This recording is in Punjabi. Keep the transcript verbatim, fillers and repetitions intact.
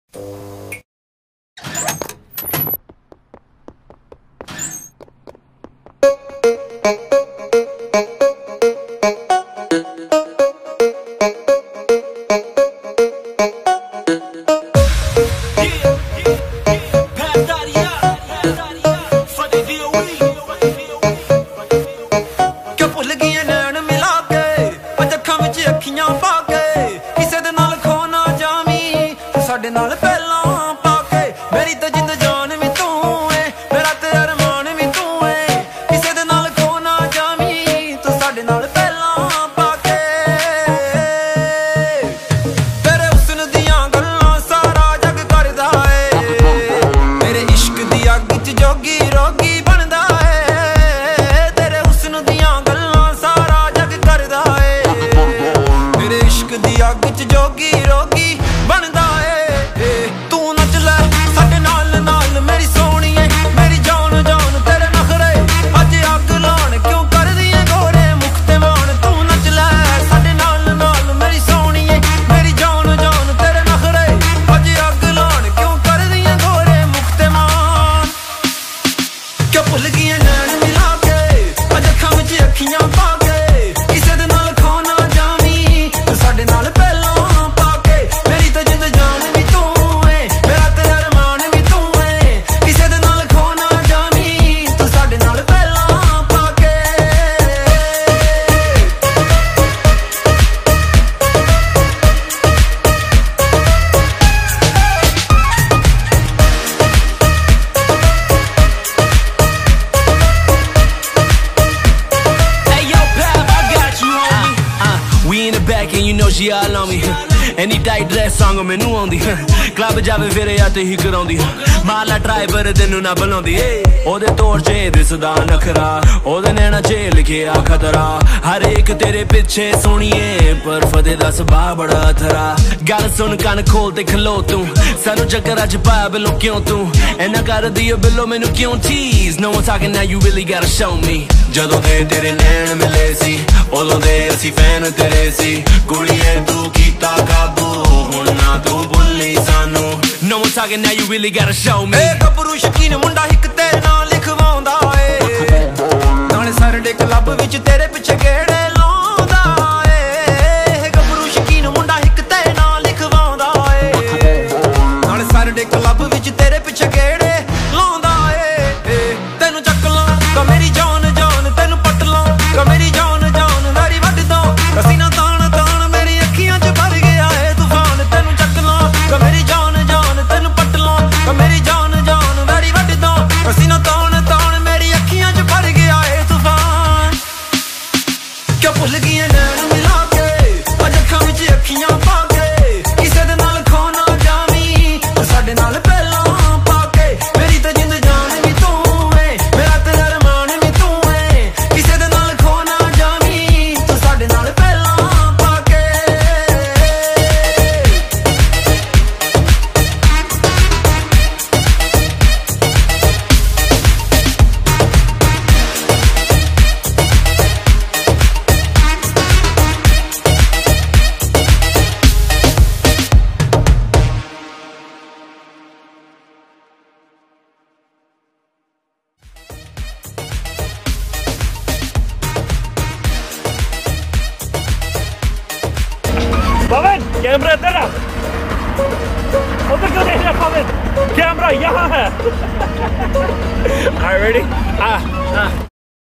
ਸਾਡੇ ਨਾਲ ਪਹਿਲਾਂ ਪਾ ਕੇ ਮੇਰੀ ਤਾਂ ਜਿੰਦ ਜਾਨ ਵੀ ਤੂੰ ਏ, ਮੇਰਾ ਤੇ ਅਰਮਾਨ ਵੀ ਤੂੰ ਏ, ਕਿਸੇ ਦੇ ਨਾਲ ਖੋ ਨਾ ਜਾਵੀਂ ਤੂੰ ਸਾਡੇ ਨਾਲ ਪਹਿਲਾਂ ਪਾ ਕੇ। ਤੇਰੇ ਹੁਸਨ ਦੀਆਂ ਗੱਲਾਂ ਸਾਰਾ ਜੱਗ ਕਰਦਾ ਏ, ਮੇਰੇ ਇਸ਼ਕ ਦੀ ਅੱਗ 'ਚ ਜੋਗੀ ਰੋਗੀ ਬਣਦਾ ਏ। ਤੇਰੇ ਹੁਸਨ ਦੀਆਂ ਗੱਲਾਂ ਸਾਰਾ ਜੱਗ ਕਰਦਾ ਏ, ਮੇਰੇ ਇਸ਼ਕ ਦੀ ਅੱਗ 'ਚ ਜੋਗੀ ਰੋਗੀ ਬਣਦਾ ਏ। And you know she all on me. Any tight dress song ਮੈਨੂੰ ਆਉਂਦੀ, ਕਲੱਬ ਜਾਵੇ ਫਿਰ ਜਾਂ ਤੇ ਹੀ ਕਰਾਉਂਦੀ, ਮਾਲਾ ਡਰਾਈਵਰ ਤੈਨੂੰ ਨਾ ਬੁਲਾਉਂਦੀ। ਉਹਦੇ ਤੋਰ 'ਚ ਦਿਸਦਾ ਨਖਰਾ, ਉਹਦੇ ਨੈਣਾ 'ਚ ਲਿਖਿਆ ਖਤਰਾ, ਹਰ ਇੱਕ ਤੇਰੇ ਪਿੱਛੇ ਸੋਹਣੀਏ ਪਰ ਫਤਿਹ ਦਾ ਸੁਭਾਅ ਬੜਾ ਥਰਾ। ਗੱਲ ਸੁਣ ਕੰਨ ਖੋਲ ਤੇ ਖਲੋ ਤੂੰ, ਸਾਨੂੰ ਚੱਕਰ ਅੱਜ ਪਾਇਆ ਬਿੱਲੋ ਕਿਉਂ ਤੂੰ ਇੰਨਾ ਕਰਦੀ ਓ ਬਿੱਲੋ ਮੈਨੂੰ ਕਿਉਂ tease? No one talking now, you really gotta show me. ਜਦੋਂ ਦੇ ਤੇਰੇ ਨੈਣ ਮਿਲੇ ਸੀ ਉਦੋਂ ਦੇ ਅਸੀਂ ਫੈਨ ਤੇਰੇ ਸੀ, ਕੁੜੀਏ ਤੂੰ ਕੀਤਾ ਕਾਬੂ ਹੁਣ ਨਾ ਤੂੰ ਭੁੱਲੀ ਸਾਨੂੰ। No one talking now, you really gotta show me. ਏ ਗੱਭਰੂ ਸ਼ਕੀਨ ਮੁੰਡਾ ਇੱਕ ਤੇਰੇ ਨਾਲ ਲਿਖਵਾਉਂਦਾ ਏ, ਨਾਲੇ ਸਰਡੇ ਕਲੱਬ ਵਿੱਚ ਤੇਰੇ ਪਿੱਛੇ ਗੇੜੇ ਲਾਉਂਦਾ ਏ। ਗੱਭਰੂ ਸ਼ਕੀਨ ਮੁੰਡਾ ਇੱਕ ਤੇਰੇ ਨਾਲ ਲਿਖਵਾਉਂਦਾ ਏ, ਨਾਲੇ ਸਰਡੇ ਕਲੱਬ ਵਿੱਚ ਤੇਰੇ ਪਿੱਛੇ ਗੇੜੇ ਲਾਉਂਦਾ ਏ। ਤੈਨੂੰ ਚੱਕ ਲਾਂ ਤਾਂ ਮੇਰੀ ਜਾਨ ਜਾਨ, ਤੈਨੂੰ ਪੱਟ ਲਾਂ ਤਾਂ ਮੇਰੀ ਜਾਨ ਜਾਨ, ਵੈਰੀ ਵੱਢ ਦੋ ਅਸੀਂ ਨਾ ਤਾਣ ਤਾਣ ਮੇਰੀ ਅੱਖੀਆਂ 'ਚ ਭਰ ਗਿਆ ਏ ਤੂਫਾਨ। ਤੈਨੂੰ ਚੱਕ ਲਾਂ ਤਾਂ ਮੇਰੀ ਜਾਨ ਜਾਨ, ਤੈਨੂੰ ਪੱਟ ਲਾਂ ਤਾਂ ਮੇਰੀ ਜਾਨ ਜਾਨ, ਵੈਰੀ ਵੱਢ ਦੋ ਅਸੀਂ ਨਾ ਤਾਣ ਤਾਣ ਮੇਰੀ ਅੱਖੀਆਂ 'ਚ ਭਰ ਗਿਆ ਏ ਤੂਫਾਨ। ਕਿਉਂ ਭੁੱਲ ਗਈਆਂ ਨੈਣ ਮਿਲਾ ਕੇ ਅੱਜ ਅੱਖਾਂ ਵਿੱਚ ਅੱਖੀਆਂ ਪਾ ਕੇ, ਕਿਸੇ ਦੇ ਨਾਲ ਖੋ ਨਾ ਜਾਵੀਂ ਤੂੰ ਸਾਡੇ ਨਾਲ ਪਹਿਲਾਂ ਪਾ ਕੇ। ਮੇਰੀ ਤਾਂ ਜਿੰਦ ਜਾਨ ਵੀ ਤੂੰ ਏ, ਮੇਰਾ ਤੇ ਅਰਮਾਨ ਵੀ ਤੂੰ ਏ, ਕਿਸੇ ਦੇ ਨਾਲ ਖੋ ਨਾ ਜਾਵੀਂ ਤੂੰ ਸਾਡੇ ਨਾਲ ਪਹਿਲਾਂ ਪਾ ਕੇ। पवन कैमरा इधर आ, उधर क्यों देख रहा पवन? कैमरा यहाँ है। Are you ready? Ah, ah.